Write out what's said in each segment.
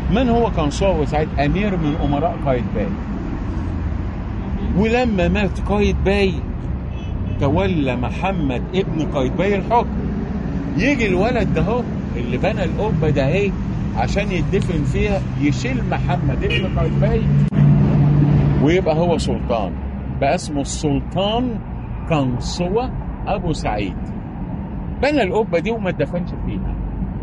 من هو قنصوة أبو سعيد؟ أمير من أمراء قايتباي. ولما مات قايتباي تولى محمد ابن قايتباي الحكم. يجي الولد ده هو اللي بنى القبة ده اهي عشان يدفن فيها، يشيل محمد ابن قايتباي ويبقى هو سلطان. بقى اسمه السلطان قنصوة أبو سعيد. بنى القبة دي وما اتدفنش فيها،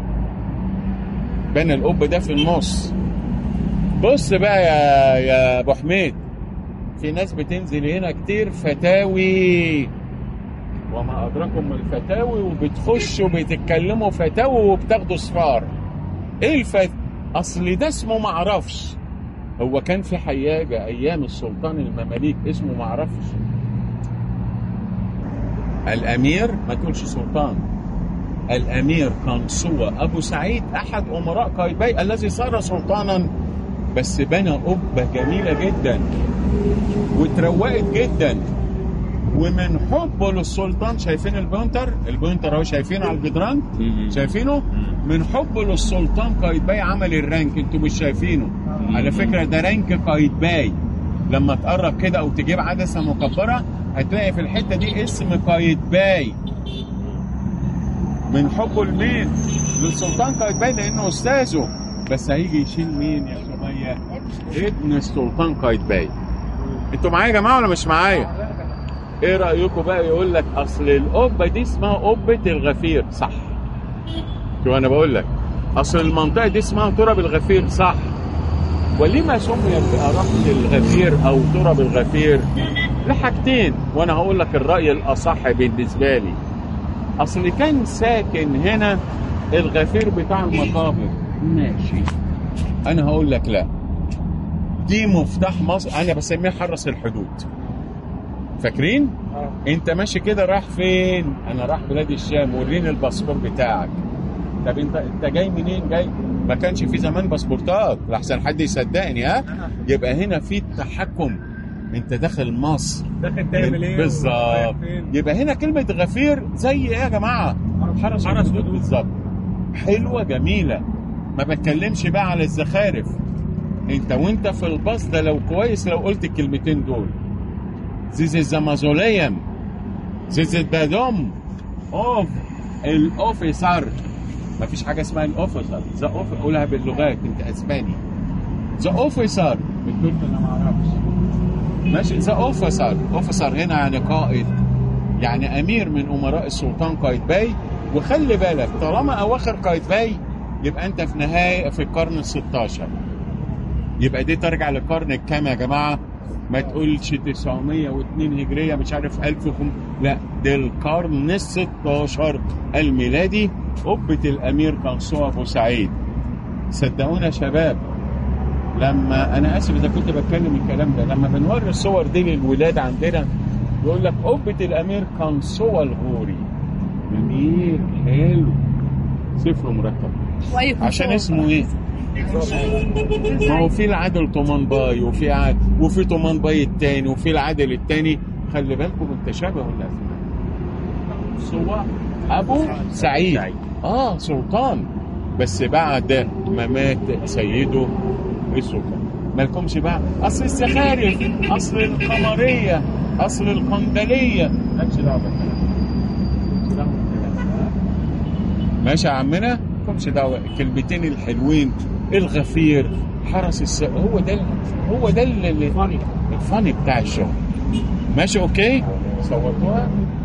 بنى القبة ده في النص. بص بقى يا أبو حميد، في ناس بتنزل هنا كتير فتاوي وما أدراكم من الفتاوي، وبتخش وبتتكلموا فتاوي وبتاخدوا صفار. إيه أصل ده اسمه معرفش. هو كان في حياجة أيام السلطان المماليك اسمه معرفش؟ الأمير ما تقولش سلطان، الأمير قنصوة أبو سعيد أحد أمراء قايتباي الذي صار سلطانا. بس بنى قبة جميلة جدا وتروقت جدا، ومن حبه للسلطان، شايفين البوينتر اهو، شايفينه على الجدران، شايفينه؟ من حبه للسلطان قايتباي عمل الرانك، انتوا مش شايفينه؟ على فكرة ده رانك قايتباي. لما تقرب كده او تجيب عدسة مكبرة هتلاقي في الحتة دي اسم قايتباي. من حبه لمين؟ للسلطان قايتباي لانه استاذه. بس هيجي يشيل مين يا سمية؟ ابن السلطان قايتباي. انتوا معايا يا جماعة ولا مش معايا؟ ايه رأيكم بقى؟ يقول لك اصل القبة دي اسمها قبة الغفير، صح؟ شو انا بقول لك؟ اصل المنطقة دي اسمها تراب الغفير، صح؟ ولما سميت بأرقة الغفير او تراب الغفير؟ لحاجتين، وانا هقول لك الرأي الاصح بالنسبة لي. اصل كان ساكن هنا الغفير بتاع المقابر، ماشي، انا هقول لك لا، دي مفتاح مصر. انا بسميه حرس الحدود، فاكرين؟ انت ماشي كده رايح فين؟ انا رايح بلاد الشام، وريني الباسبور بتاعك. طب انت جاي منين؟ جاي ما كانش في زمان باسبورتات لحسن حد يصدقني، ها؟ يبقى هنا في التحكم، انت داخل مصر، داخل تعمل ايه بالظبط. يبقى هنا كلمة غفير زي ايه يا جماعة؟ حرس حدود بالظبط. حلوة جميلة. ما بتكلمش بقى على الزخارف. انت وانت في الباص ده لو كويس لو قلت الكلمتين دول، This is the mausoleum. This is the dome of الأوفيسر. مفيش حاجة اسمها الأوفيسر. The officer قولها باللغات، أنت أسباني. The officer بتقول أنا ما أعرفش. ماشي. The officer. officer هنا يعني قائد، يعني أمير من أمراء السلطان قايتباي. وخلي بالك طالما أواخر قايتباي يبقى أنت في نهاية في القرن ال16. يبقى دي ترجع للقرن الكام يا جماعة؟ ما تقولش 902 هجرية مش عارف 1000 لا، ده القرن ال16 الميلادي. قبة الأمير قنصوة أبو سعيد. صدقونا يا شباب، لما أنا آسف إذا كنت بتكلم الكلام ده، لما بنوري الصور دي للولاد عندنا يقول لك قبة الأمير قنصوة الغوري. جميل، حلو، صفر مرتب. عشان اسمه إيه؟ ما هو في العادل طومان-باي وفي طومان-باي التاني وفي العادل التاني. خلي بالكم من تشابه الاسماء. قنصوة أبو سعيد سلطان، بس بعد ما مات سيده السلطان. مالكمش بقى اصل الزخارف، اصل القمرية، اصل القندلية، مالكش دعوة بالكلام. ماشي يا عمنا، مالكمش دعوة. الكلمتين الحلوين، الغفير، حرس هو ده الفاني بتاع الشغل. ماشي اوكي؟ صورتوها؟